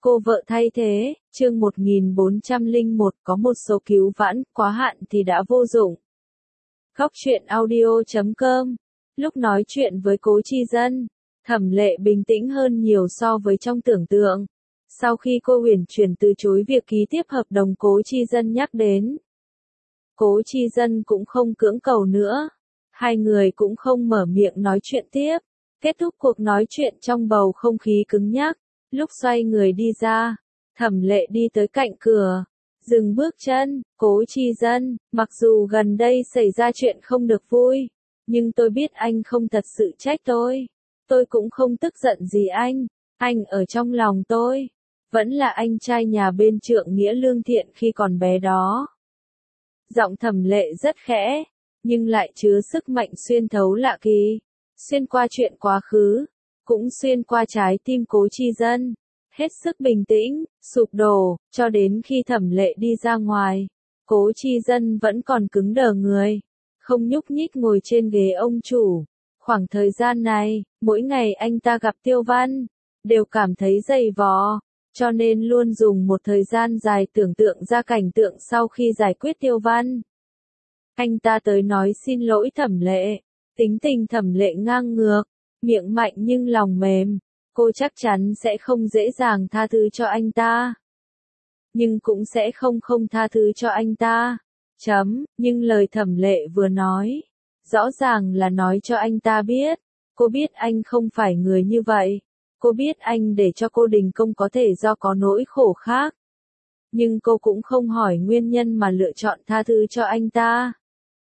Cô vợ thay thế, chương 1401 có một số cứu vãn, quá hạn thì đã vô dụng. Góc truyện audio.com. Lúc nói chuyện với Cố Chi Dân, Thẩm Lệ bình tĩnh hơn nhiều so với trong tưởng tượng. Sau khi cô uyển chuyển từ chối việc ký tiếp hợp đồng, Cố Chi Dân nhắc đến. Cố Chi Dân cũng không cưỡng cầu nữa. Hai người cũng không mở miệng nói chuyện tiếp. Kết thúc cuộc nói chuyện trong bầu không khí cứng nhắc. Lúc xoay người đi ra, Thẩm Lệ đi tới cạnh cửa, dừng bước chân. Cố Chi Dân, mặc dù gần đây xảy ra chuyện không được vui, nhưng tôi biết anh không thật sự trách tôi. Tôi cũng không tức giận gì anh ở trong lòng tôi vẫn là anh trai nhà bên trượng nghĩa lương thiện khi còn bé đó. Giọng Thẩm Lệ rất khẽ, nhưng lại chứa sức mạnh xuyên thấu lạ kỳ, xuyên qua chuyện quá khứ, cũng xuyên qua trái tim Cố Chi Dân. Hết sức bình tĩnh, sụp đổ, cho đến khi Thẩm Lệ đi ra ngoài, Cố Chi Dân vẫn còn cứng đờ người, không nhúc nhích ngồi trên ghế ông chủ. Khoảng thời gian này, mỗi ngày anh ta gặp Tiêu Văn, đều cảm thấy dày vò, cho nên luôn dùng một thời gian dài tưởng tượng ra cảnh tượng sau khi giải quyết Tiêu Văn. Anh ta tới nói xin lỗi Thẩm Lệ, tính tình Thẩm Lệ ngang ngược, miệng mạnh nhưng lòng mềm, cô chắc chắn sẽ không dễ dàng tha thứ cho anh ta. Nhưng cũng sẽ không tha thứ cho anh ta. Nhưng lời Thẩm Lệ vừa nói, rõ ràng là nói cho anh ta biết, cô biết anh không phải người như vậy. Cô biết anh để cho cô đình công có thể do có nỗi khổ khác. Nhưng cô cũng không hỏi nguyên nhân mà lựa chọn tha thứ cho anh ta.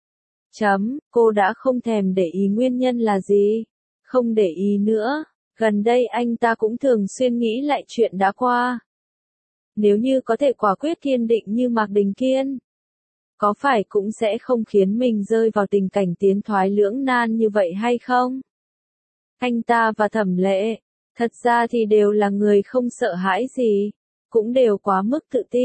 Cô đã không thèm để ý nguyên nhân là gì. Không để ý nữa. Gần đây anh ta cũng thường xuyên nghĩ lại chuyện đã qua. Nếu như có thể quả quyết kiên định như Mạc Đình Kiên, có phải cũng sẽ không khiến mình rơi vào tình cảnh tiến thoái lưỡng nan như vậy hay không? Anh ta và Thẩm Lệ, thật ra thì đều là người không sợ hãi gì, cũng đều quá mức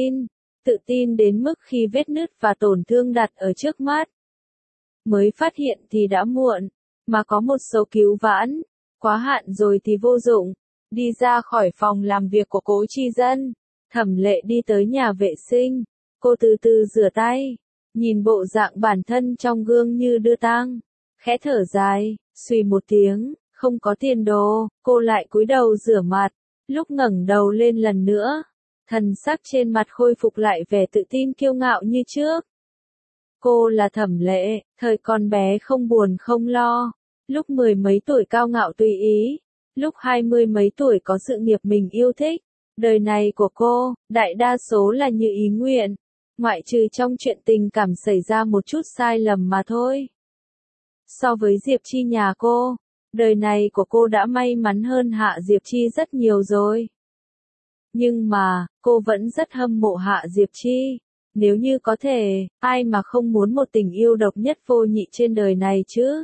tự tin đến mức khi vết nứt và tổn thương đặt ở trước mắt, mới phát hiện thì đã muộn, mà có một số cứu vãn, quá hạn rồi thì vô dụng. Đi ra khỏi phòng làm việc của Cố Chi Dân, Thẩm Lệ đi tới nhà vệ sinh, cô từ từ rửa tay, nhìn bộ dạng bản thân trong gương như đưa tang, khẽ thở dài, suy một tiếng, không có tiền đồ, cô lại cúi đầu rửa mặt, lúc ngẩng đầu lên lần nữa, thần sắc trên mặt khôi phục lại vẻ tự tin kiêu ngạo như trước. Cô là Thẩm Lệ, thời còn bé không buồn không lo, lúc 10 mấy tuổi cao ngạo tùy ý, lúc 20 mấy tuổi có sự nghiệp mình yêu thích. Đời này của cô, đại đa số là như ý nguyện, ngoại trừ trong chuyện tình cảm xảy ra một chút sai lầm mà thôi. So với Diệp Chi nhà cô, đời này của cô đã may mắn hơn Hạ Diệp Chi rất nhiều rồi. Nhưng mà, cô vẫn rất hâm mộ Hạ Diệp Chi. Nếu như có thể, ai mà không muốn một tình yêu độc nhất vô nhị trên đời này chứ?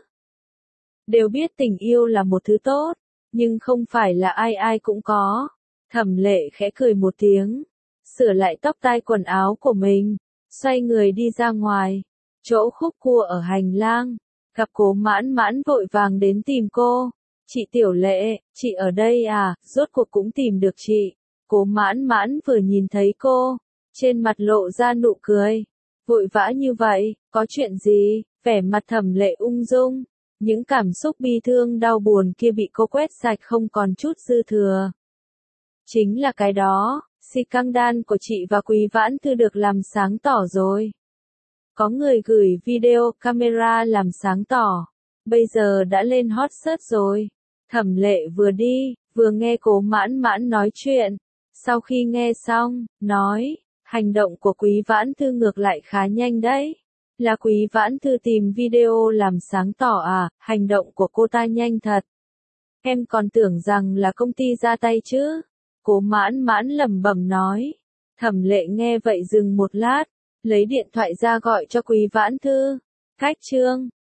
Đều biết tình yêu là một thứ tốt, nhưng không phải là ai ai cũng có. Thẩm Lệ khẽ cười một tiếng, sửa lại tóc tai quần áo của mình, xoay người đi ra ngoài. Chỗ khúc cua ở hành lang, gặp Cố Mãn Mãn vội vàng đến tìm cô. Chị Tiểu Lệ, chị ở đây à, rốt cuộc cũng tìm được chị. Cố Mãn Mãn vừa nhìn thấy cô, trên mặt lộ ra nụ cười. Vội vã như vậy, có chuyện gì? Vẻ mặt Thẩm Lệ ung dung, những cảm xúc bi thương đau buồn kia bị cô quét sạch không còn chút dư thừa. Chính là cái đó, scandal của chị và Quý Vãn Thư được làm sáng tỏ rồi. Có người gửi video camera làm sáng tỏ, bây giờ đã lên hot search rồi. Thẩm Lệ vừa đi, vừa nghe Cố Mãn Mãn nói chuyện. Sau khi nghe xong, nói, hành động của Quý Vãn Thư ngược lại khá nhanh đấy. Là Quý Vãn Thư tìm video làm sáng tỏ à, hành động của cô ta nhanh thật. Em còn tưởng rằng là công ty ra tay chứ. Cố Mãn Mãn lẩm bẩm nói. Thẩm Lệ nghe vậy dừng một lát, lấy điện thoại ra gọi cho Quý Vãn Thư. Cách chương